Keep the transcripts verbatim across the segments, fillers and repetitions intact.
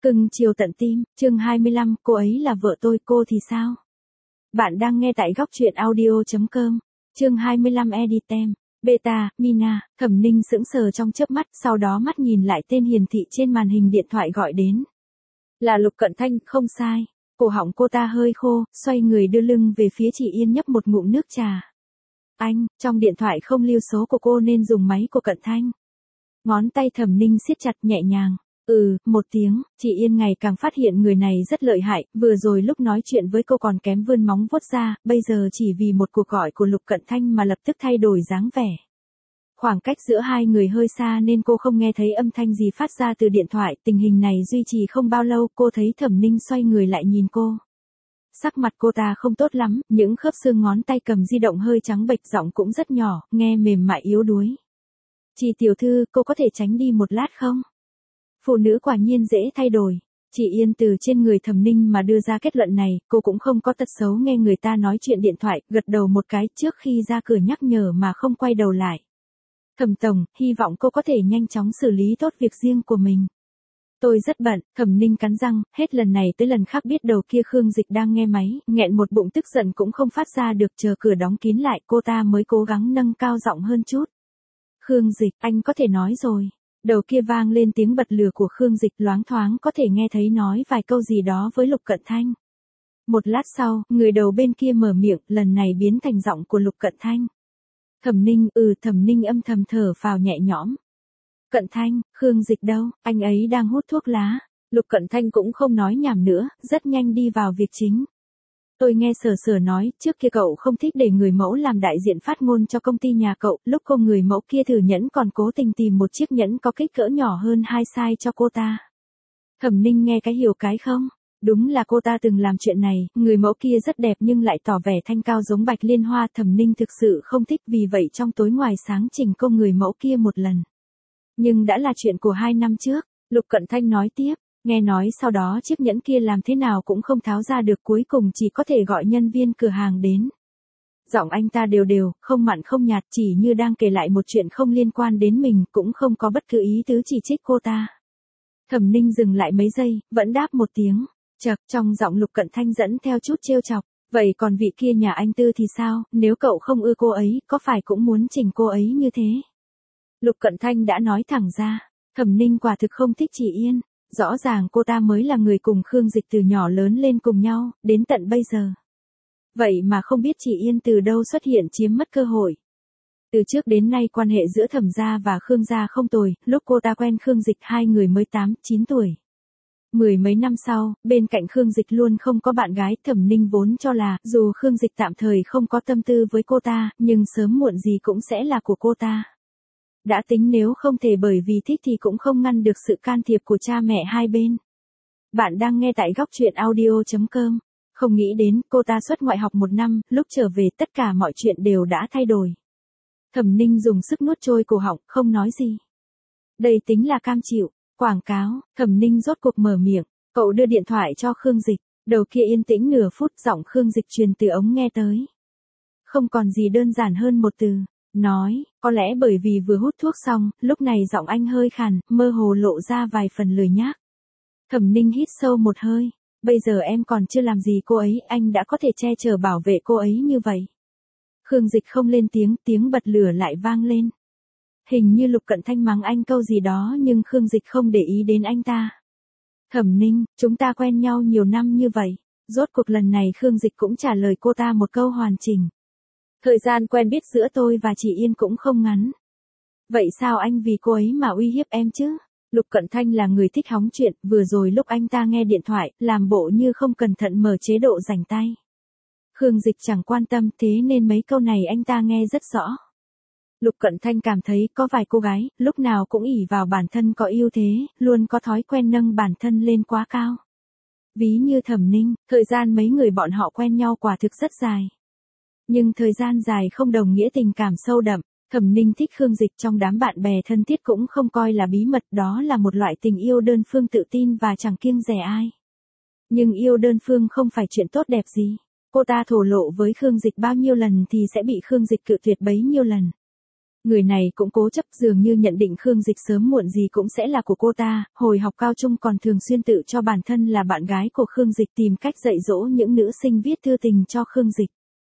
Cưng chiều tận tim, chương hai mươi lăm, cô ấy là vợ tôi, cô thì sao? Bạn đang nghe tại góc truyện audio.com, chương hai mươi lăm Editem, Beta, Mina, Thẩm Ninh sững sờ trong chớp mắt, sau đó mắt nhìn lại tên hiển thị trên màn hình điện thoại gọi đến. Là Lục Cận Thanh, không sai. Cổ họng cô ta hơi khô, xoay người đưa lưng về phía chị Yên nhấp một ngụm nước trà. Anh, trong điện thoại không lưu số của cô nên dùng máy của Cận Thanh. Ngón tay Thẩm Ninh siết chặt nhẹ nhàng. Ừ, một tiếng, chị Yên ngày càng phát hiện người này rất lợi hại, vừa rồi lúc nói chuyện với cô còn kém vươn móng vuốt ra, bây giờ chỉ vì một cuộc gọi của Lục Cận Thanh mà lập tức thay đổi dáng vẻ. Khoảng cách giữa hai người hơi xa nên cô không nghe thấy âm thanh gì phát ra từ điện thoại, tình hình này duy trì không bao lâu, cô thấy Thẩm Ninh xoay người lại nhìn cô. Sắc mặt cô ta không tốt lắm, những khớp xương ngón tay cầm di động hơi trắng bệch, giọng cũng rất nhỏ, nghe mềm mại yếu đuối. Chị tiểu thư, cô có thể tránh đi một lát không? Phụ nữ quả nhiên dễ thay đổi. Chị Yên từ trên người Thẩm Ninh mà đưa ra kết luận này, cô cũng không có tật xấu nghe người ta nói chuyện điện thoại, gật đầu một cái trước khi ra cửa nhắc nhở mà không quay đầu lại. Thẩm tổng, hy vọng cô có thể nhanh chóng xử lý tốt việc riêng của mình. Tôi rất bận, Thẩm Ninh cắn răng, hết lần này tới lần khác biết đầu kia Khương Dịch đang nghe máy, nghẹn một bụng tức giận cũng không phát ra được, chờ cửa đóng kín lại cô ta mới cố gắng nâng cao giọng hơn chút. Khương Dịch, anh có thể nói rồi. Đầu kia vang lên tiếng bật lửa của Khương Dịch, loáng thoáng có thể nghe thấy nói vài câu gì đó với Lục Cận Thanh. Một lát sau, người đầu bên kia mở miệng, lần này biến thành giọng của Lục Cận Thanh. Thẩm Ninh, ừ, Thẩm Ninh âm thầm thở phào nhẹ nhõm. Cận Thanh, Khương Dịch đâu, anh ấy đang hút thuốc lá. Lục Cận Thanh cũng không nói nhảm nữa, rất nhanh đi vào việc chính. Tôi nghe Sở Sở nói, trước kia cậu không thích để người mẫu làm đại diện phát ngôn cho công ty nhà cậu, lúc cô người mẫu kia thử nhẫn còn cố tình tìm một chiếc nhẫn có kích cỡ nhỏ hơn hai size cho cô ta. Thẩm Ninh nghe cái hiểu cái không? Đúng là cô ta từng làm chuyện này, người mẫu kia rất đẹp nhưng lại tỏ vẻ thanh cao giống Bạch Liên Hoa, Thẩm Ninh thực sự không thích, vì vậy trong tối ngoài sáng chỉnh cô người mẫu kia một lần. Nhưng đã là chuyện của hai năm trước, Lục Cận Thanh nói tiếp. Nghe nói sau đó chiếc nhẫn kia làm thế nào cũng không tháo ra được, cuối cùng chỉ có thể gọi nhân viên cửa hàng đến. Giọng anh ta đều đều, không mặn không nhạt, chỉ như đang kể lại một chuyện không liên quan đến mình, cũng không có bất cứ ý tứ chỉ trích cô ta. Thẩm Ninh dừng lại mấy giây, vẫn đáp một tiếng. Chậc, trong giọng Lục Cận Thanh dẫn theo chút trêu chọc. Vậy còn vị kia nhà anh Tư thì sao, nếu cậu không ưa cô ấy, có phải cũng muốn chỉnh cô ấy như thế? Lục Cận Thanh đã nói thẳng ra. Thẩm Ninh quả thực không thích chị Yên. Rõ ràng cô ta mới là người cùng Khương Dịch từ nhỏ lớn lên cùng nhau, đến tận bây giờ. Vậy mà không biết chị Yên từ đâu xuất hiện chiếm mất cơ hội. Từ trước đến nay quan hệ giữa Thẩm gia và Khương gia không tồi, lúc cô ta quen Khương Dịch hai người mới tám, chín tuổi. Mười mấy năm sau, bên cạnh Khương Dịch luôn không có bạn gái, Thẩm Ninh vốn cho là, dù Khương Dịch tạm thời không có tâm tư với cô ta, nhưng sớm muộn gì cũng sẽ là của cô ta. Đã tính nếu không thể bởi vì thích thì cũng không ngăn được sự can thiệp của cha mẹ hai bên. Bạn đang nghe tại góc truyện audio.com. Không nghĩ đến, cô ta xuất ngoại học một năm, lúc trở về tất cả mọi chuyện đều đã thay đổi. Thẩm Ninh dùng sức nuốt trôi cổ họng, không nói gì. Đây tính là cam chịu. Quảng cáo, Thẩm Ninh rốt cuộc mở miệng, cậu đưa điện thoại cho Khương Dịch, đầu kia yên tĩnh nửa phút, giọng Khương Dịch truyền từ ống nghe tới. Không còn gì đơn giản hơn một từ. Nói, có lẽ bởi vì vừa hút thuốc xong, lúc này giọng anh hơi khàn, mơ hồ lộ ra vài phần lười nhác. Thẩm Ninh hít sâu một hơi, bây giờ em còn chưa làm gì cô ấy, anh đã có thể che chở bảo vệ cô ấy như vậy. Khương Dịch không lên tiếng, tiếng bật lửa lại vang lên. Hình như Lục Cận Thanh mắng anh câu gì đó nhưng Khương Dịch không để ý đến anh ta. Thẩm Ninh, chúng ta quen nhau nhiều năm như vậy, rốt cuộc lần này Khương Dịch cũng trả lời cô ta một câu hoàn chỉnh. Thời gian quen biết giữa tôi và chị Yên cũng không ngắn. Vậy sao anh vì cô ấy mà uy hiếp em chứ? Lục Cận Thanh là người thích hóng chuyện, vừa rồi lúc anh ta nghe điện thoại, làm bộ như không cẩn thận mở chế độ rảnh tay. Khương Dịch chẳng quan tâm, thế nên mấy câu này anh ta nghe rất rõ. Lục Cận Thanh cảm thấy có vài cô gái, lúc nào cũng ỷ vào bản thân có ưu thế, luôn có thói quen nâng bản thân lên quá cao. Ví như Thẩm Ninh, thời gian mấy người bọn họ quen nhau quả thực rất dài. Nhưng thời gian dài không đồng nghĩa tình cảm sâu đậm, Thẩm Ninh thích Khương Dịch trong đám bạn bè thân thiết cũng không coi là bí mật, đó là một loại tình yêu đơn phương tự tin và chẳng kiêng dè ai. Nhưng yêu đơn phương không phải chuyện tốt đẹp gì, cô ta thổ lộ với Khương Dịch bao nhiêu lần thì sẽ bị Khương Dịch cự tuyệt bấy nhiêu lần. Người này cũng cố chấp, dường như nhận định Khương Dịch sớm muộn gì cũng sẽ là của cô ta, hồi học cao trung còn thường xuyên tự cho bản thân là bạn gái của Khương Dịch, tìm cách dạy dỗ những nữ sinh viết thư tình cho Khương Dịch.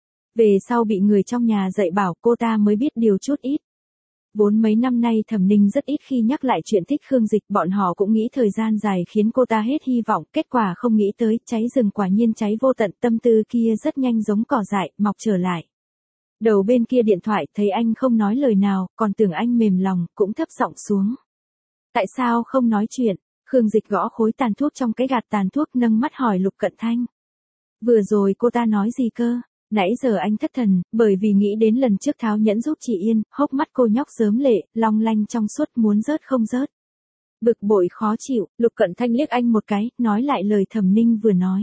Về sau bị người trong nhà dạy bảo, cô ta mới biết điều chút ít. Vốn mấy năm nay Thẩm Ninh rất ít khi nhắc lại chuyện thích Khương Dịch, bọn họ cũng nghĩ thời gian dài khiến cô ta hết hy vọng, kết quả không nghĩ tới, cháy rừng quả nhiên cháy vô tận, tâm tư kia rất nhanh giống cỏ dại, mọc trở lại. Đầu bên kia điện thoại thấy anh không nói lời nào, còn tưởng anh mềm lòng, cũng thấp giọng xuống. Tại sao không nói chuyện? Khương Dịch gõ khối tàn thuốc trong cái gạt tàn thuốc, nâng mắt hỏi Lục Cận Thanh. Vừa rồi cô ta nói gì cơ? Nãy giờ anh thất thần, bởi vì nghĩ đến lần trước tháo nhẫn giúp chị Yên, hốc mắt cô nhóc rớm lệ, long lanh trong suốt, muốn rớt không rớt. Bực bội khó chịu, Lục Cận Thanh liếc anh một cái, nói lại lời Thẩm Ninh vừa nói.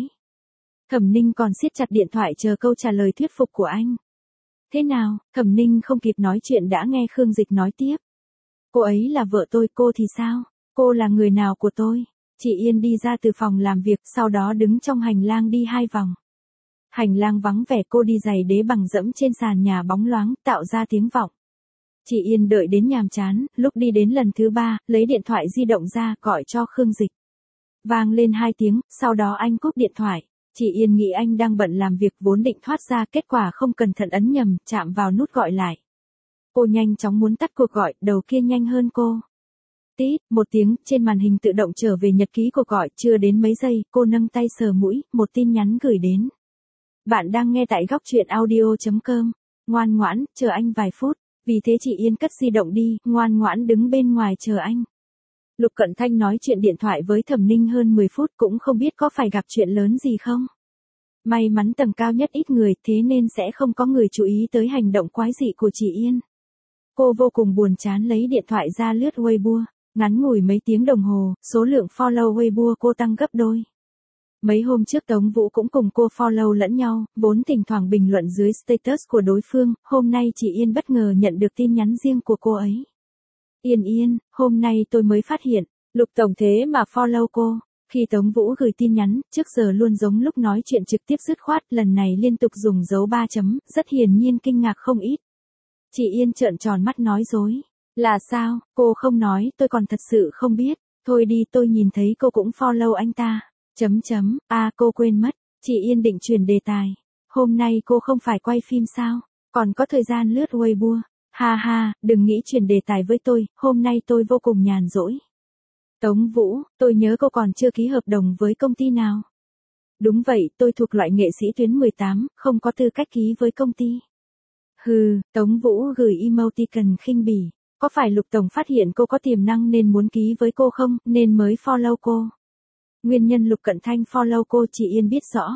Thẩm Ninh còn siết chặt điện thoại chờ câu trả lời thuyết phục của anh. Thế nào? Thẩm Ninh không kịp nói chuyện đã nghe Khương Dịch nói tiếp. Cô ấy là vợ tôi, cô thì sao? Cô là người nào của tôi? Chị Yên đi ra từ phòng làm việc, sau đó đứng trong hành lang đi hai vòng. Hành lang vắng vẻ, cô đi giày đế bằng dẫm trên sàn nhà bóng loáng, tạo ra tiếng vọng. Chị Yên đợi đến nhàm chán, lúc đi đến lần thứ ba, lấy điện thoại di động ra, gọi cho Khương Dịch. Vang lên hai tiếng, sau đó anh cúp điện thoại. Chị Yên nghĩ anh đang bận làm việc, vốn định thoát ra, kết quả không cẩn thận ấn nhầm, chạm vào nút gọi lại. Cô nhanh chóng muốn tắt cuộc gọi, đầu kia nhanh hơn cô. Tít, một tiếng, trên màn hình tự động trở về nhật ký cuộc gọi, chưa đến mấy giây, cô nâng tay sờ mũi, một tin nhắn gửi đến. Bạn đang nghe tại góc truyện audio chấm com. Ngoan ngoãn, chờ anh vài phút. Vì thế chị Yên cất di động đi, ngoan ngoãn đứng bên ngoài chờ anh. Lục Cận Thanh nói chuyện điện thoại với Thẩm Ninh hơn mười phút, cũng không biết có phải gặp chuyện lớn gì không. May mắn tầng cao nhất ít người, thế nên sẽ không có người chú ý tới hành động quái dị của chị Yên. Cô vô cùng buồn chán lấy điện thoại ra lướt Weibo, ngắn ngủi mấy tiếng đồng hồ, số lượng follow Weibo cô tăng gấp đôi. Mấy hôm trước Tống Vũ cũng cùng cô follow lẫn nhau, vốn thỉnh thoảng bình luận dưới status của đối phương, hôm nay chị Yên bất ngờ nhận được tin nhắn riêng của cô ấy. Yên Yên, hôm nay tôi mới phát hiện, Lục Tổng thế mà follow cô. Khi Tống Vũ gửi tin nhắn, trước giờ luôn giống lúc nói chuyện trực tiếp dứt khoát, lần này liên tục dùng dấu ba chấm, rất hiển nhiên kinh ngạc không ít. Chị Yên trợn tròn mắt nói dối. Là sao, cô không nói, tôi còn thật sự không biết. Thôi đi, tôi nhìn thấy cô cũng follow anh ta. Chấm chấm, à cô quên mất, chị Yên định chuyển đề tài. Hôm nay cô không phải quay phim sao, còn có thời gian lướt Weibo. Ha ha, đừng nghĩ chuyển đề tài với tôi, hôm nay tôi vô cùng nhàn rỗi. Tống Vũ, tôi nhớ cô còn chưa ký hợp đồng với công ty nào. Đúng vậy, tôi thuộc loại nghệ sĩ tuyến mười tám, không có tư cách ký với công ty. Hừ, Tống Vũ gửi emoticon khinh bỉ. Có phải Lục Tổng phát hiện cô có tiềm năng nên muốn ký với cô không, nên mới follow cô? Nguyên nhân Lục Cận Thanh follow cô chị Yên biết rõ.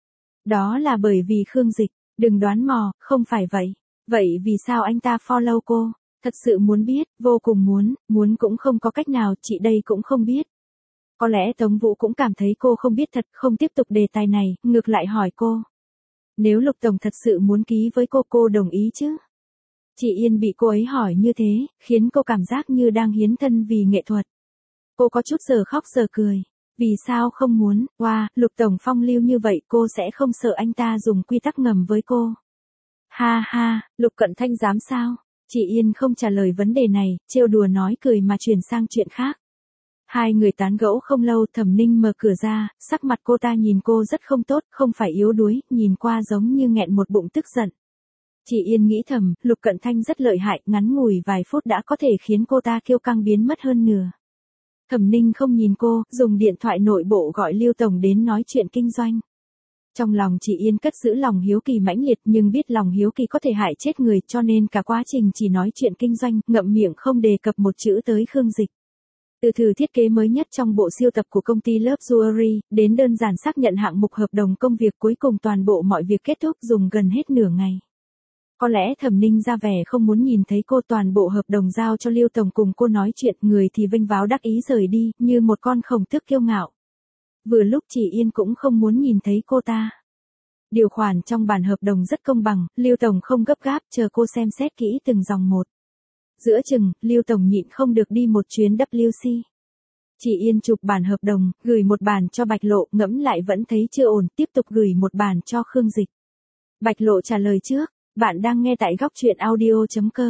Đó là bởi vì Khương Dịch, đừng đoán mò, không phải vậy. Vậy vì sao anh ta follow cô? Thật sự muốn biết, vô cùng muốn, muốn cũng không có cách nào, chị đây cũng không biết. Có lẽ Tống Vũ cũng cảm thấy cô không biết thật, không tiếp tục đề tài này, ngược lại hỏi cô. Nếu Lục Tổng thật sự muốn ký với cô, cô đồng ý chứ? Chị Yên bị cô ấy hỏi như thế, khiến cô cảm giác như đang hiến thân vì nghệ thuật. Cô có chút giờ khóc giờ cười. Vì sao không muốn, wow, Lục Tổng phong lưu như vậy, cô sẽ không sợ anh ta dùng quy tắc ngầm với cô. Ha ha, Lục Cận Thanh dám sao? Chị Yên không trả lời vấn đề này, trêu đùa nói cười mà chuyển sang chuyện khác. Hai người tán gẫu không lâu, Thẩm Ninh mở cửa ra, sắc mặt cô ta nhìn cô rất không tốt, không phải yếu đuối, nhìn qua giống như nghẹn một bụng tức giận. Chị Yên nghĩ thầm, Lục Cận Thanh rất lợi hại, ngắn ngủi vài phút đã có thể khiến cô ta kiêu căng biến mất hơn nửa. Thẩm Ninh không nhìn cô, dùng điện thoại nội bộ gọi Lưu Tổng đến nói chuyện kinh doanh. Trong lòng chị Yên cất giữ lòng hiếu kỳ mãnh liệt, nhưng biết lòng hiếu kỳ có thể hại chết người, cho nên cả quá trình chỉ nói chuyện kinh doanh, ngậm miệng không đề cập một chữ tới Khương Dịch. Từ thử thiết kế mới nhất trong bộ siêu tập của công ty Love Jewelry, đến đơn giản xác nhận hạng mục hợp đồng công việc, cuối cùng toàn bộ mọi việc kết thúc dùng gần hết nửa ngày. Có lẽ Thẩm Ninh ra vẻ không muốn nhìn thấy cô, toàn bộ hợp đồng giao cho Lưu Tổng cùng cô nói chuyện, người thì vênh váo đắc ý rời đi, như một con khổng tước kiêu ngạo. Vừa lúc chị Yên cũng không muốn nhìn thấy cô ta. Điều khoản trong bản hợp đồng rất công bằng, Lưu Tổng không gấp gáp, chờ cô xem xét kỹ từng dòng một. Giữa chừng, Lưu Tổng nhịn không được đi một chuyến W C. Chị Yên chụp bản hợp đồng, gửi một bản cho Bạch Lộ, ngẫm lại vẫn thấy chưa ổn, tiếp tục gửi một bản cho Khương Dịch. Bạch Lộ trả lời trước. Bạn đang nghe tại góc truyện audio chấm com.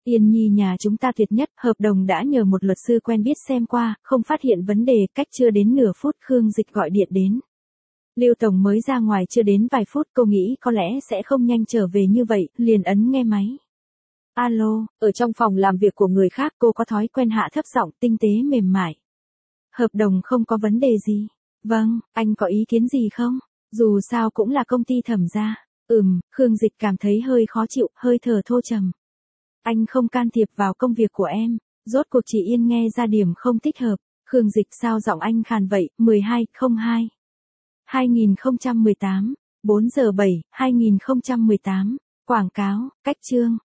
Yên Nhi nhà chúng ta tuyệt nhất, hợp đồng đã nhờ một luật sư quen biết xem qua, không phát hiện vấn đề, cách chưa đến nửa phút Khương Dịch gọi điện đến. Lưu Tổng mới ra ngoài chưa đến vài phút, cô nghĩ có lẽ sẽ không nhanh trở về như vậy, liền ấn nghe máy. Alo, ở trong phòng làm việc của người khác cô có thói quen hạ thấp giọng tinh tế mềm mại. Hợp đồng không có vấn đề gì. Vâng, anh có ý kiến gì không? Dù sao cũng là công ty Thẩm gia. Ừm, Khương Dịch cảm thấy hơi khó chịu, hơi thở thô trầm. Anh không can thiệp vào công việc của em. Rốt cuộc chị Yên nghe ra điểm không thích hợp. Khương Dịch sao giọng anh khàn vậy, mười hai không hai hai nghìn không trăm mười tám, bốn giờ bảy, hai nghìn không trăm mười tám. Quảng cáo, cách chương.